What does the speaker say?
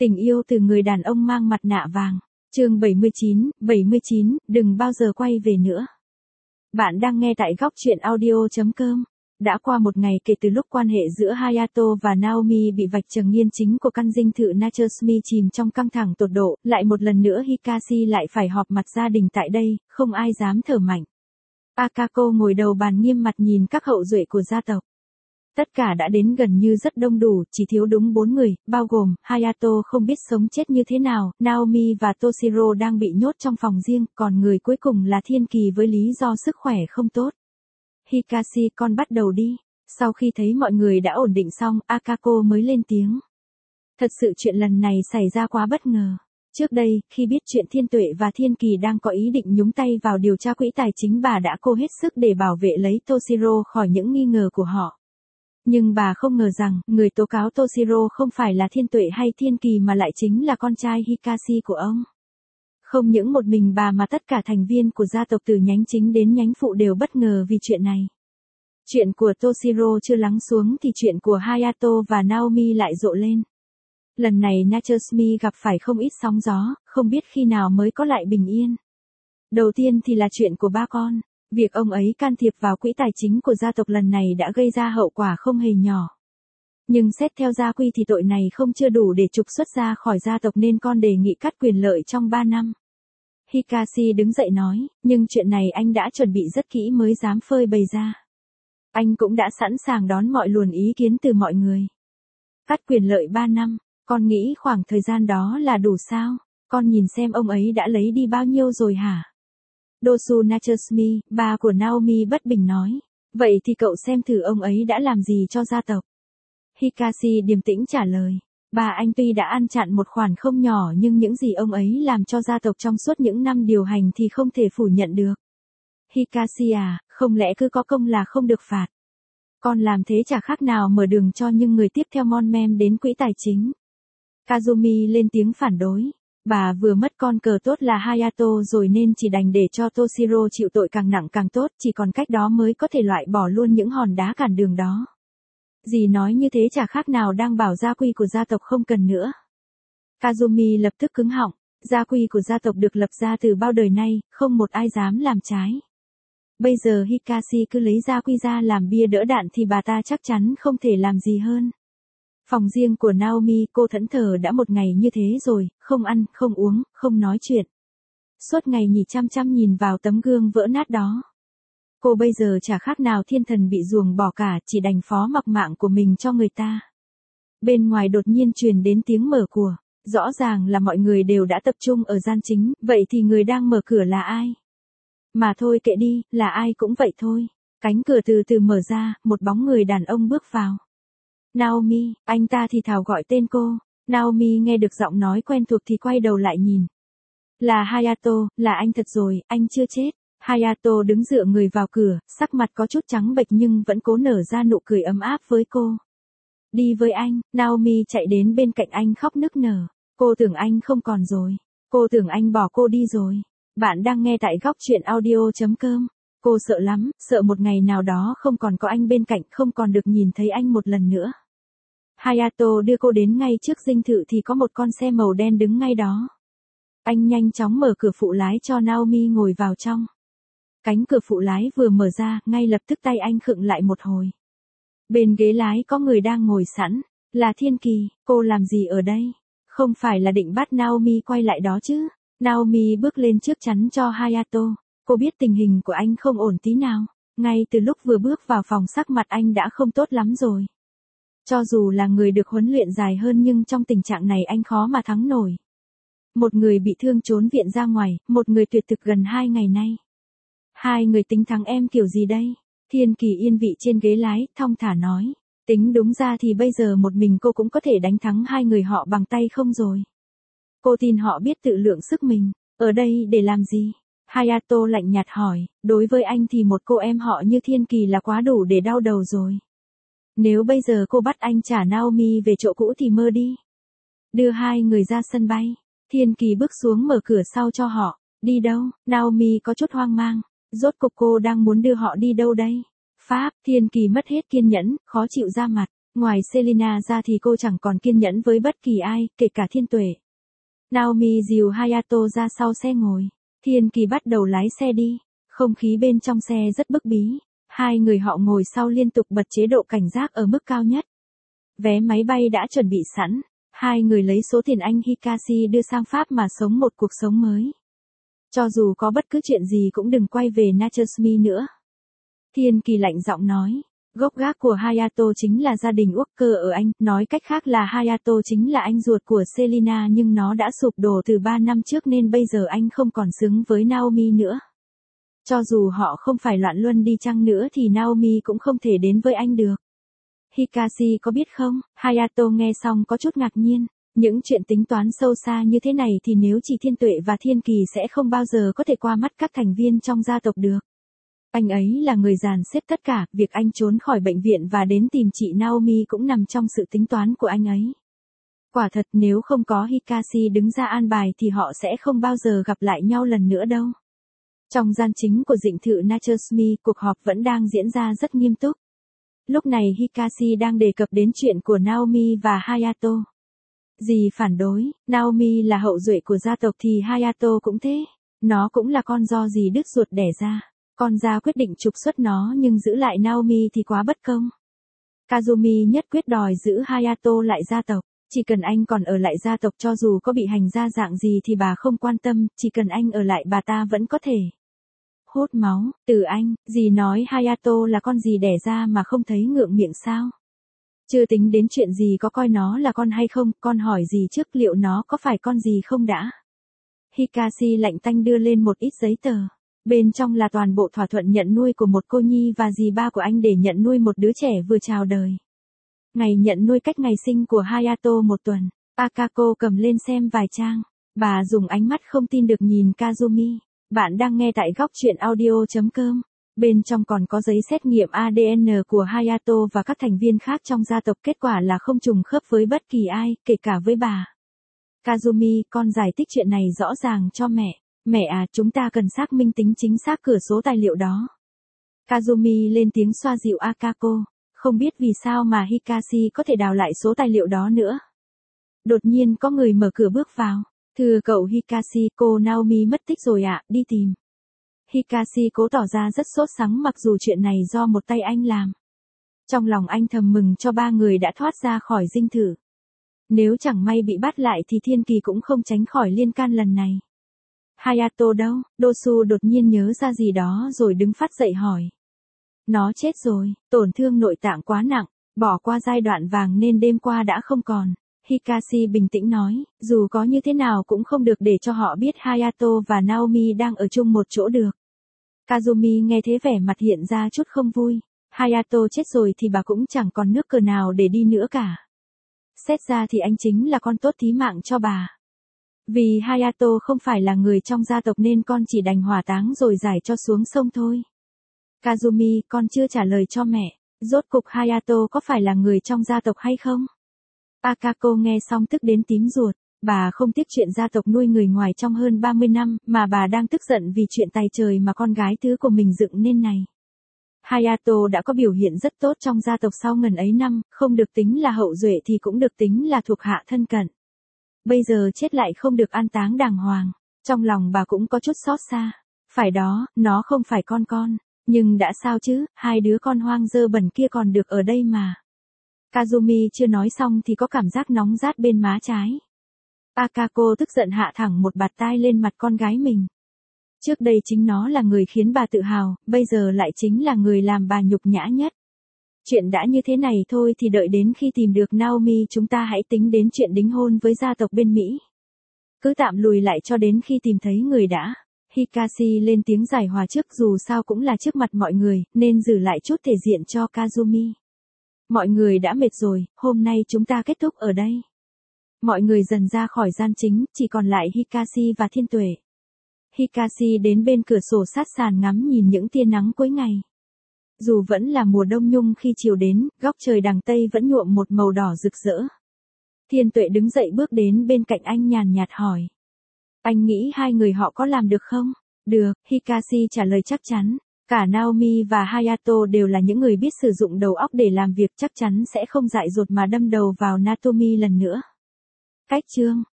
Tình yêu từ người đàn ông mang mặt nạ vàng. Chương 79, đừng bao giờ quay về nữa. Bạn đang nghe tại góc truyện audio.com. Đã qua một ngày kể từ lúc quan hệ giữa Hayato và Naomi bị vạch trần nghiên chính của căn dinh thự Natsumi chìm trong căng thẳng tột độ, lại một lần nữa Hikashi lại phải họp mặt gia đình tại đây, không ai dám thở mạnh. Akako ngồi đầu bàn nghiêm mặt nhìn các hậu duệ của gia tộc. Tất cả đã đến gần như rất đông đủ, chỉ thiếu đúng 4 người, bao gồm, Hayato không biết sống chết như thế nào, Naomi và Toshiro đang bị nhốt trong phòng riêng, còn người cuối cùng là Thiên Kỳ với lý do sức khỏe không tốt. Hikashi, con bắt đầu đi. Sau khi thấy mọi người đã ổn định xong, Akako mới lên tiếng. Thật sự chuyện lần này xảy ra quá bất ngờ. Trước đây, khi biết chuyện Thiên Tuệ và Thiên Kỳ đang có ý định nhúng tay vào điều tra quỹ tài chính, bà đã cố hết sức để bảo vệ lấy Toshiro khỏi những nghi ngờ của họ. Nhưng bà không ngờ rằng, người tố cáo Toshiro không phải là Thiên Tuệ hay Thiên Kỳ mà lại chính là con trai Hikashi của ông. Không những một mình bà mà tất cả thành viên của gia tộc từ nhánh chính đến nhánh phụ đều bất ngờ vì chuyện này. Chuyện của Toshiro chưa lắng xuống thì chuyện của Hayato và Naomi lại rộ lên. Lần này Natsumi gặp phải không ít sóng gió, không biết khi nào mới có lại bình yên. Đầu tiên thì là chuyện của ba con. Việc ông ấy can thiệp vào quỹ tài chính của gia tộc lần này đã gây ra hậu quả không hề nhỏ. Nhưng xét theo gia quy thì tội này không chưa đủ để trục xuất ra khỏi gia tộc nên con đề nghị cắt quyền lợi trong 3 năm. Hikashi đứng dậy nói, nhưng chuyện này anh đã chuẩn bị rất kỹ mới dám phơi bày ra. Anh cũng đã sẵn sàng đón mọi luồng ý kiến từ mọi người. Cắt quyền lợi 3 năm, con nghĩ khoảng thời gian đó là đủ sao? Con nhìn xem ông ấy đã lấy đi bao nhiêu rồi hả? Dosu Natsumi, ba của Naomi bất bình nói. Vậy thì cậu xem thử ông ấy đã làm gì cho gia tộc. Hikashi điềm tĩnh trả lời. Bà anh tuy đã ăn chặn một khoản không nhỏ nhưng những gì ông ấy làm cho gia tộc trong suốt những năm điều hành thì không thể phủ nhận được. Hikashi à, không lẽ cứ có công là không được phạt. Con làm thế chả khác nào mở đường cho những người tiếp theo mon men đến quỹ tài chính. Kazumi lên tiếng phản đối. Bà vừa mất con cờ tốt là Hayato rồi nên chỉ đành để cho Toshiro chịu tội càng nặng càng tốt, chỉ còn cách đó mới có thể loại bỏ luôn những hòn đá cản đường đó. Dì nói như thế chả khác nào đang bảo gia quy của gia tộc không cần nữa. Kazumi lập tức cứng họng, gia quy của gia tộc được lập ra từ bao đời nay, không một ai dám làm trái. Bây giờ Hikashi cứ lấy gia quy ra làm bia đỡ đạn thì bà ta chắc chắn không thể làm gì hơn. Phòng riêng của Naomi, cô thẫn thờ đã một ngày như thế rồi, không ăn, không uống, không nói chuyện. Suốt ngày chăm chăm nhìn vào tấm gương vỡ nát đó. Cô bây giờ chả khác nào thiên thần bị ruồng bỏ cả, chỉ đành phó mặc mạng của mình cho người ta. Bên ngoài đột nhiên truyền đến tiếng mở cửa. Rõ ràng là mọi người đều đã tập trung ở gian chính, vậy thì người đang mở cửa là ai? Mà thôi kệ đi, là ai cũng vậy thôi. Cánh cửa từ từ mở ra, một bóng người đàn ông bước vào. Naomi, anh ta thì thào gọi tên cô. Naomi nghe được giọng nói quen thuộc thì quay đầu lại nhìn. Là Hayato, là anh thật rồi, anh chưa chết. Hayato đứng dựa người vào cửa, sắc mặt có chút trắng bệch nhưng vẫn cố nở ra nụ cười ấm áp với cô. Đi với anh, Naomi chạy đến bên cạnh anh khóc nức nở. Cô tưởng anh không còn rồi. Cô tưởng anh bỏ cô đi rồi. Bạn đang nghe tại góc truyện audio.com. Cô sợ lắm, sợ một ngày nào đó không còn có anh bên cạnh, không còn được nhìn thấy anh một lần nữa. Hayato đưa cô đến ngay trước dinh thự thì có một con xe màu đen đứng ngay đó. Anh nhanh chóng mở cửa phụ lái cho Naomi ngồi vào trong. Cánh cửa phụ lái vừa mở ra, ngay lập tức tay anh khựng lại một hồi. Bên ghế lái có người đang ngồi sẵn, là Thiên Kỳ, cô làm gì ở đây? Không phải là định bắt Naomi quay lại đó chứ? Naomi bước lên trước chắn cho Hayato. Cô biết tình hình của anh không ổn tí nào. Ngay từ lúc vừa bước vào phòng sắc mặt anh đã không tốt lắm rồi. Cho dù là người được huấn luyện dài hơn nhưng trong tình trạng này anh khó mà thắng nổi. Một người bị thương trốn viện ra ngoài, một người tuyệt thực gần 2 ngày nay. Hai người tính thắng em kiểu gì đây? Thiên Kỳ yên vị trên ghế lái, thong thả nói. Tính đúng ra thì bây giờ một mình cô cũng có thể đánh thắng hai người họ bằng tay không rồi. Cô tin họ biết tự lượng sức mình. Ở đây để làm gì? Hayato lạnh nhạt hỏi, đối với anh thì một cô em họ như Thiên Kỳ là quá đủ để đau đầu rồi. Nếu bây giờ cô bắt anh trả Naomi về chỗ cũ thì mơ đi. Đưa hai người ra sân bay. Thiên Kỳ bước xuống mở cửa sau cho họ. Đi đâu? Naomi có chút hoang mang. Rốt cuộc cô đang muốn đưa họ đi đâu đây? Pháp, Thiên Kỳ mất hết kiên nhẫn, khó chịu ra mặt. Ngoài Selina ra thì cô chẳng còn kiên nhẫn với bất kỳ ai, kể cả Thiên Tuệ. Naomi dìu Hayato ra sau xe ngồi. Thiên Kỳ bắt đầu lái xe đi. Không khí bên trong xe rất bức bí. Hai người họ ngồi sau liên tục bật chế độ cảnh giác ở mức cao nhất. Vé máy bay đã chuẩn bị sẵn. Hai người lấy số tiền anh Hikashi đưa sang Pháp mà sống một cuộc sống mới. Cho dù có bất cứ chuyện gì cũng đừng quay về Natsume nữa. Thiên Kỳ lạnh giọng nói. Gốc gác của Hayato chính là gia đình Walker ở Anh, nói cách khác là Hayato chính là anh ruột của Selina nhưng nó đã sụp đổ từ 3 năm trước nên bây giờ anh không còn xứng với Naomi nữa. Cho dù họ không phải loạn luân đi chăng nữa thì Naomi cũng không thể đến với anh được. Hikashi có biết không? Hayato nghe xong có chút ngạc nhiên. Những chuyện tính toán sâu xa như thế này thì nếu chỉ Thiên Tuệ và Thiên Kỳ sẽ không bao giờ có thể qua mắt các thành viên trong gia tộc được. Anh ấy là người dàn xếp tất cả, việc anh trốn khỏi bệnh viện và đến tìm chị Naomi cũng nằm trong sự tính toán của anh ấy. Quả thật nếu không có Hikashi đứng ra an bài thì họ sẽ không bao giờ gặp lại nhau lần nữa đâu. Trong gian chính của dinh thự Natsume, cuộc họp vẫn đang diễn ra rất nghiêm túc. Lúc này Hikashi đang đề cập đến chuyện của Naomi và Hayato. Dì phản đối, Naomi là hậu duệ của gia tộc thì Hayato cũng thế. Nó cũng là con do dì đứt ruột đẻ ra. Con gia quyết định trục xuất nó nhưng giữ lại Naomi thì quá bất công. Kazumi nhất quyết đòi giữ Hayato lại gia tộc. Chỉ cần anh còn ở lại gia tộc cho dù có bị hành ra dạng gì thì bà không quan tâm, chỉ cần anh ở lại bà ta vẫn có thể. Hốt máu, từ anh, dì nói Hayato là con dì đẻ ra mà không thấy ngượng miệng sao? Chưa tính đến chuyện gì có coi nó là con hay không, con hỏi dì trước liệu nó có phải con dì không đã? Hikashi lạnh tanh đưa lên một ít giấy tờ. Bên trong là toàn bộ thỏa thuận nhận nuôi của một cô nhi và dì ba của anh để nhận nuôi một đứa trẻ vừa chào đời. Ngày nhận nuôi cách ngày sinh của Hayato một tuần, Akako cầm lên xem vài trang. Bà dùng ánh mắt không tin được nhìn Kazumi. Bạn đang nghe tại góc truyện audio.com. Bên trong còn có giấy xét nghiệm ADN của Hayato và các thành viên khác trong gia tộc, kết quả là không trùng khớp với bất kỳ ai, kể cả với bà. Kazumi, con giải thích chuyện này rõ ràng cho mẹ. Mẹ à, chúng ta cần xác minh tính chính xác cửa số tài liệu đó. Kazumi lên tiếng xoa dịu Akako. Không biết vì sao mà Hikashi có thể đào lại số tài liệu đó nữa. Đột nhiên có người mở cửa bước vào. Thưa cậu Hikashi, cô Naomi mất tích rồi ạ, đi tìm. Hikashi cố tỏ ra rất sốt sắng mặc dù chuyện này do một tay anh làm. Trong lòng anh thầm mừng cho ba người đã thoát ra khỏi dinh thự. Nếu chẳng may bị bắt lại thì Thiên Kỳ cũng không tránh khỏi liên can lần này. Hayato đâu? Dosu đột nhiên nhớ ra gì đó rồi đứng phát dậy hỏi. Nó chết rồi, tổn thương nội tạng quá nặng, bỏ qua giai đoạn vàng nên đêm qua đã không còn. Hikashi bình tĩnh nói, dù có như thế nào cũng không được để cho họ biết Hayato và Naomi đang ở chung một chỗ được. Kazumi nghe thế vẻ mặt hiện ra chút không vui. Hayato chết rồi thì bà cũng chẳng còn nước cờ nào để đi nữa cả. Xét ra thì anh chính là con tốt thí mạng cho bà. Vì Hayato không phải là người trong gia tộc nên con chỉ đành hỏa táng rồi giải cho xuống sông thôi. Kazumi, con chưa trả lời cho mẹ. Rốt cục Hayato có phải là người trong gia tộc hay không? Akako nghe xong tức đến tím ruột. Bà không tiếc chuyện gia tộc nuôi người ngoài trong hơn 30 năm, mà bà đang tức giận vì chuyện tài trời mà con gái thứ của mình dựng nên này. Hayato đã có biểu hiện rất tốt trong gia tộc sau ngần ấy năm, không được tính là hậu duệ thì cũng được tính là thuộc hạ thân cận. Bây giờ chết lại không được an táng đàng hoàng. Trong lòng bà cũng có chút xót xa. Phải đó, nó không phải con. Nhưng đã sao chứ, hai đứa con hoang dơ bẩn kia còn được ở đây mà. Kazumi chưa nói xong thì có cảm giác nóng rát bên má trái. Akako tức giận hạ thẳng một bạt tai lên mặt con gái mình. Trước đây chính nó là người khiến bà tự hào, bây giờ lại chính là người làm bà nhục nhã nhất. Chuyện đã như thế này thôi thì đợi đến khi tìm được Naomi chúng ta hãy tính đến chuyện đính hôn với gia tộc bên Mỹ. Cứ tạm lùi lại cho đến khi tìm thấy người đã. Hikashi lên tiếng giải hòa trước, dù sao cũng là trước mặt mọi người, nên giữ lại chút thể diện cho Kazumi. Mọi người đã mệt rồi, hôm nay chúng ta kết thúc ở đây. Mọi người dần ra khỏi gian chính, chỉ còn lại Hikashi và Thiên Tuệ. Hikashi đến bên cửa sổ sát sàn ngắm nhìn những tia nắng cuối ngày. Dù vẫn là mùa đông nhung khi chiều đến, góc trời đằng Tây vẫn nhuộm một màu đỏ rực rỡ. Thiên Tuệ đứng dậy bước đến bên cạnh anh nhàn nhạt hỏi. Anh nghĩ hai người họ có làm được không? Được, Hikashi trả lời chắc chắn. Cả Naomi và Hayato đều là những người biết sử dụng đầu óc để làm việc, chắc chắn sẽ không dại dột mà đâm đầu vào Natomi lần nữa. Cách chương